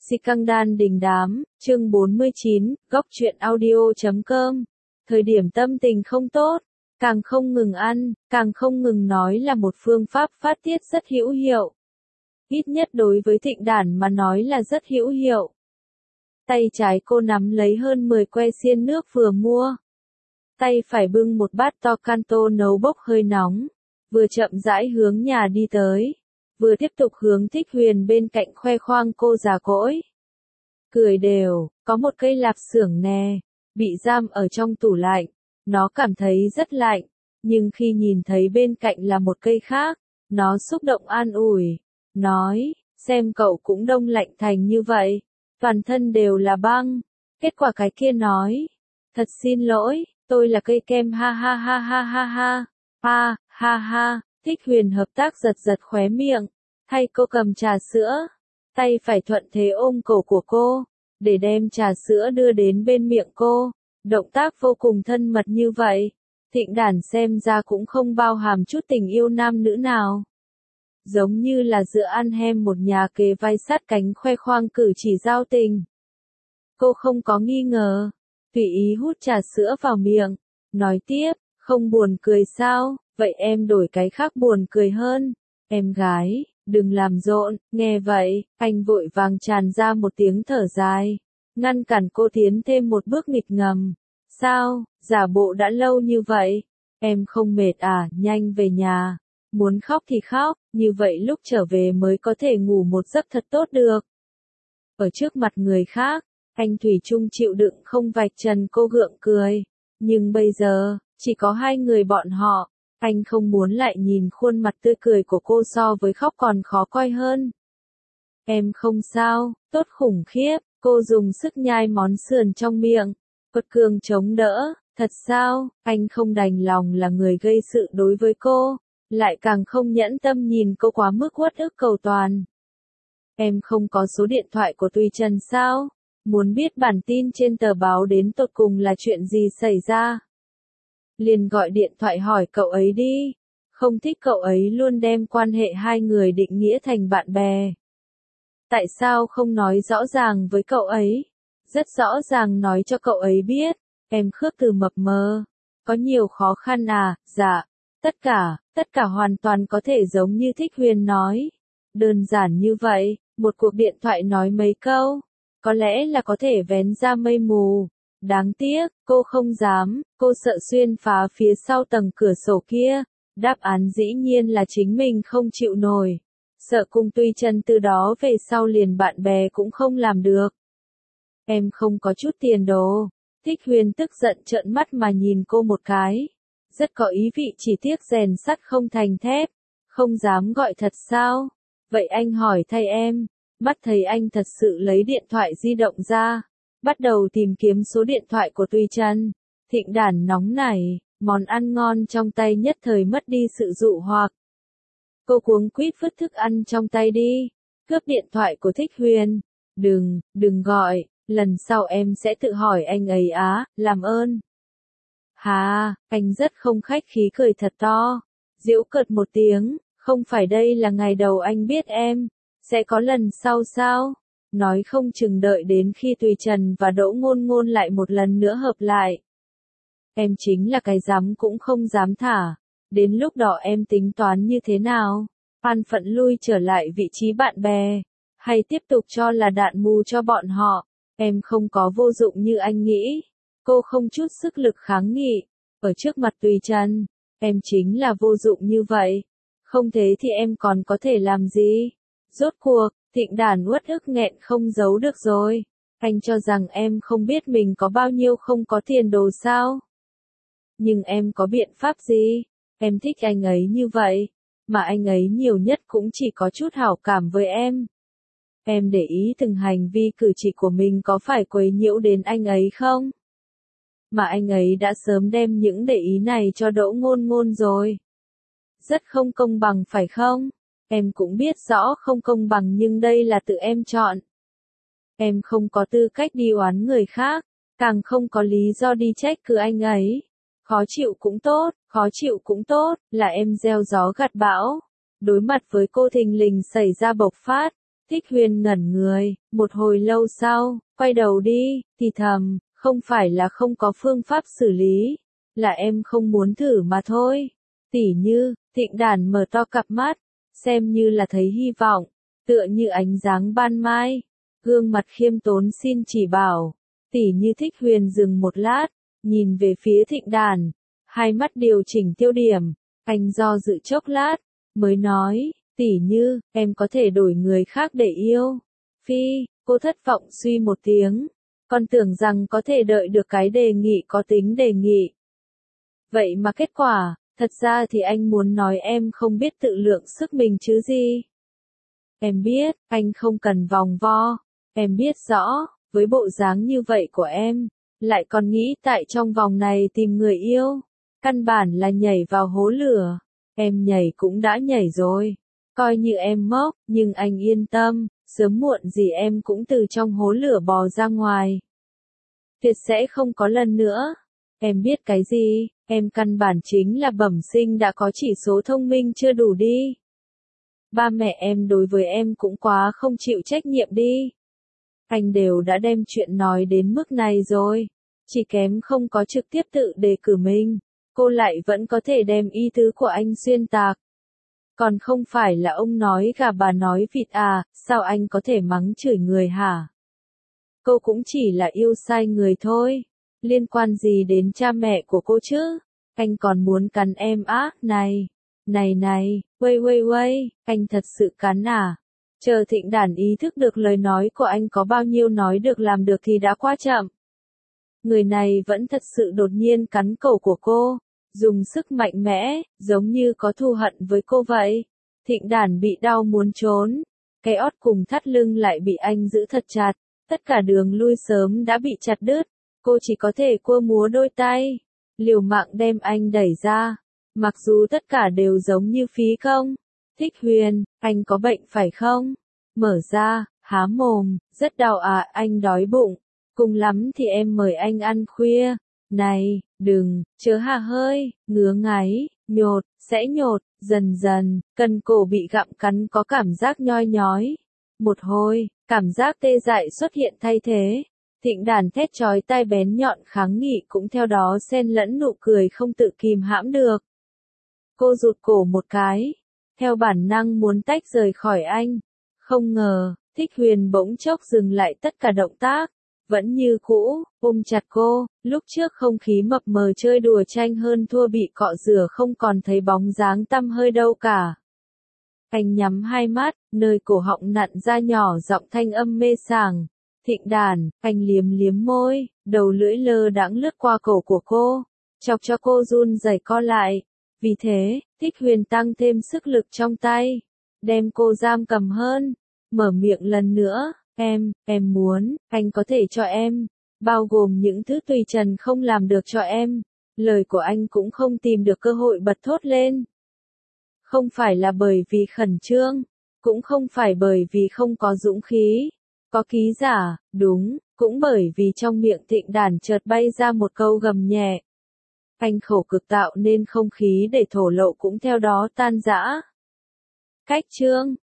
Si căng đan đình đám, chương 49, góc truyện audio.com. Thời điểm tâm tình không tốt, càng không ngừng ăn, càng không ngừng nói là một phương pháp phát tiết rất hữu hiệu. Ít nhất đối với Thịnh Đản mà nói là rất hữu hiệu. Tay trái cô nắm lấy hơn 10 que xiên nước vừa mua. Tay phải bưng một bát to canto nấu bốc hơi nóng, vừa chậm rãi hướng nhà đi tới, vừa tiếp tục hướng Thích Huyền bên cạnh khoe khoang cô già cỗi. Cười đều, có một cây lạp xưởng nè, bị giam ở trong tủ lạnh, nó cảm thấy rất lạnh, nhưng khi nhìn thấy bên cạnh là một cây khác, nó xúc động an ủi, nói, xem cậu cũng đông lạnh thành như vậy, toàn thân đều là băng. Kết quả cái kia nói, thật xin lỗi, tôi là cây kem ha ha ha ha ha ha, ha ha ha. Thích Huyền hợp tác giật giật khóe miệng, thay cô cầm trà sữa, tay phải thuận thế ôm cổ của cô, để đem trà sữa đưa đến bên miệng cô, động tác vô cùng thân mật như vậy. Thịnh Đản xem ra cũng không bao hàm chút tình yêu nam nữ nào. Giống như là giữa ăn hem một nhà kề vai sát cánh khoe khoang cử chỉ giao tình. Cô không có nghi ngờ, tùy ý hút trà sữa vào miệng, nói tiếp, không buồn cười sao? Vậy em đổi cái khác buồn cười hơn. Em gái, đừng làm rộn. Nghe vậy, anh vội vàng tràn ra một tiếng thở dài, ngăn cản cô tiến thêm một bước nghịch ngầm. Sao, giả bộ đã lâu như vậy? Em không mệt à, nhanh về nhà. Muốn khóc thì khóc, như vậy lúc trở về mới có thể ngủ một giấc thật tốt được. Ở trước mặt người khác, anh thủy chung chịu đựng không vạch trần cô gượng cười. Nhưng bây giờ, chỉ có hai người bọn họ. Anh không muốn lại nhìn khuôn mặt tươi cười của cô so với khóc còn khó coi hơn. Em không sao, tốt khủng khiếp, cô dùng sức nhai món sườn trong miệng, quật cường chống đỡ, thật sao, anh không đành lòng là người gây sự đối với cô, lại càng không nhẫn tâm nhìn cô quá mức uất ức cầu toàn. Em không có số điện thoại của Tùy Trần sao, muốn biết bản tin trên tờ báo đến tột cùng là chuyện gì xảy ra? Liền gọi điện thoại hỏi cậu ấy đi, không thích cậu ấy luôn đem quan hệ hai người định nghĩa thành bạn bè. Tại sao không nói rõ ràng với cậu ấy? Rất rõ ràng nói cho cậu ấy biết, em Khước Từ mập mờ, có nhiều khó khăn à, dạ, tất cả hoàn toàn có thể giống như Thích Huyền nói. Đơn giản như vậy, một cuộc điện thoại nói mấy câu, có lẽ là có thể vén ra mây mù. Đáng tiếc, cô không dám, cô sợ xuyên phá phía sau tầng cửa sổ kia. Đáp án dĩ nhiên là chính mình không chịu nổi. Sợ cùng Tùy Trần từ đó về sau liền bạn bè cũng không làm được. Em không có chút tiền đồ. Thích Huyền tức giận trợn mắt mà nhìn cô một cái. Rất có ý vị chỉ tiếc rèn sắt không thành thép. Không dám gọi thật sao? Vậy anh hỏi thay em. Mắt thấy anh thật sự lấy điện thoại di động ra. Bắt đầu tìm kiếm số điện thoại của Tùy Trần. Thịnh Đản nóng nảy, món ăn ngon trong tay nhất thời mất đi sự dụ hoặc. Cô cuống quýt vứt thức ăn trong tay đi, cướp điện thoại của Thích Huyền. Đừng gọi, lần sau em sẽ tự hỏi anh ấy á, làm ơn. Hà, anh rất không khách khí cười thật to, giễu cợt một tiếng, không phải đây là ngày đầu anh biết em, sẽ có lần sau sao? Nói không chừng đợi đến khi Tùy Trần và Đỗ Ngôn Ngôn lại một lần nữa hợp lại. Em chính là cái dám cũng không dám thả. Đến lúc đó em tính toán như thế nào? An phận lui trở lại vị trí bạn bè, hay tiếp tục cho là đạn mù cho bọn họ? Em không có vô dụng như anh nghĩ. Cô không chút sức lực kháng nghị. Ở trước mặt Tùy Trần, em chính là vô dụng như vậy. Không thế thì em còn có thể làm gì? Rốt cuộc, Thịnh Đản uất ức nghẹn không giấu được rồi. Anh cho rằng em không biết mình có bao nhiêu không có tiền đồ sao? Nhưng em có biện pháp gì? Em thích anh ấy như vậy, mà anh ấy nhiều nhất cũng chỉ có chút hảo cảm với em. Em để ý từng hành vi cử chỉ của mình có phải quấy nhiễu đến anh ấy không? Mà anh ấy đã sớm đem những để ý này cho Đỗ Ngôn Ngôn rồi. Rất không công bằng phải không? Em cũng biết rõ không công bằng nhưng đây là tự em chọn. Em không có tư cách đi oán người khác, càng không có lý do đi trách cứ anh ấy. Khó chịu cũng tốt, là em gieo gió gặt bão. Đối mặt với cô thình lình xảy ra bộc phát, Thích Huyền ngẩn người, một hồi lâu sau, quay đầu đi, thì thầm, không phải là không có phương pháp xử lý, là em không muốn thử mà thôi. Tỉ như, Thịnh Đản mở to cặp mắt, xem như là thấy hy vọng, tựa như ánh dáng ban mai, gương mặt khiêm tốn xin chỉ bảo. Tỉ như Thích Huyền dừng một lát, nhìn về phía Thịnh Đản, hai mắt điều chỉnh tiêu điểm, anh do dự chốc lát, mới nói, tỉ như, em có thể đổi người khác để yêu. Phi, cô thất vọng suy một tiếng, còn tưởng rằng có thể đợi được cái đề nghị có tính đề nghị. Vậy mà kết quả, thật ra thì anh muốn nói em không biết tự lượng sức mình chứ gì. Em biết, anh không cần vòng vo, em biết rõ, với bộ dáng như vậy của em, lại còn nghĩ tại trong vòng này tìm người yêu, căn bản là nhảy vào hố lửa, em nhảy cũng đã nhảy rồi, coi như em ngốc, nhưng anh yên tâm, sớm muộn gì em cũng từ trong hố lửa bò ra ngoài. Tuyệt sẽ không có lần nữa. Em biết cái gì, em căn bản chính là bẩm sinh đã có chỉ số thông minh chưa đủ đi. Ba mẹ em đối với em cũng quá không chịu trách nhiệm đi. Anh đều đã đem chuyện nói đến mức này rồi, chỉ kém không có trực tiếp tự đề cử mình, cô lại vẫn có thể đem ý tứ của anh xuyên tạc. Còn không phải là ông nói gà bà nói vịt à, sao anh có thể mắng chửi người hả? Cô cũng chỉ là yêu sai người thôi, liên quan gì đến cha mẹ của cô chứ? Anh còn muốn cắn em á, này, wait, anh thật sự cắn à? Chờ Thịnh Đản ý thức được lời nói của anh có bao nhiêu nói được làm được thì đã quá chậm. Người này vẫn thật sự đột nhiên cắn cổ của cô, dùng sức mạnh mẽ, giống như có thù hận với cô vậy. Thịnh Đản bị đau muốn trốn, cái ót cùng thắt lưng lại bị anh giữ thật chặt, tất cả đường lui sớm đã bị chặt đứt, cô chỉ có thể cua múa đôi tay, liều mạng đem anh đẩy ra, mặc dù tất cả đều giống như phí công. Thích Huyền, anh có bệnh phải không? Mở ra, há mồm, rất đau à, anh đói bụng, cùng lắm thì em mời anh ăn khuya. Này, đừng, chớ hà hơi, ngứa ngáy, nhột, sẽ nhột, dần dần, cần cổ bị gặm cắn có cảm giác nhoi nhói. Một hồi, cảm giác tê dại xuất hiện thay thế. Thịnh Đản thét chói tai bén nhọn kháng nghị cũng theo đó xen lẫn nụ cười không tự kìm hãm được. Cô rụt cổ một cái, theo bản năng muốn tách rời khỏi anh. Không ngờ, Thích Huyền bỗng chốc dừng lại tất cả động tác, vẫn như cũ, ôm chặt cô, lúc trước không khí mập mờ chơi đùa tranh hơn thua bị cọ rửa không còn thấy bóng dáng tăm hơi đâu cả. Anh nhắm hai mắt, nơi cổ họng nặn ra nhỏ giọng thanh âm mê sảng. Thịnh Đản, anh liếm liếm môi, đầu lưỡi lơ đãng lướt qua cổ của cô, chọc cho cô run rẩy co lại. Vì thế, Thích Huyền tăng thêm sức lực trong tay, đem cô giam cầm hơn, mở miệng lần nữa, em muốn, anh có thể cho em, bao gồm những thứ tùy trần không làm được cho em. Lời của anh cũng không tìm được cơ hội bật thốt lên. Không phải là bởi vì khẩn trương, cũng không phải bởi vì không có dũng khí, có ký giả, đúng, cũng bởi vì trong miệng Thịnh Đản chợt bay ra một câu gầm nhẹ. Anh khổ cực tạo nên không khí để thổ lộ cũng theo đó tan rã. Cách chương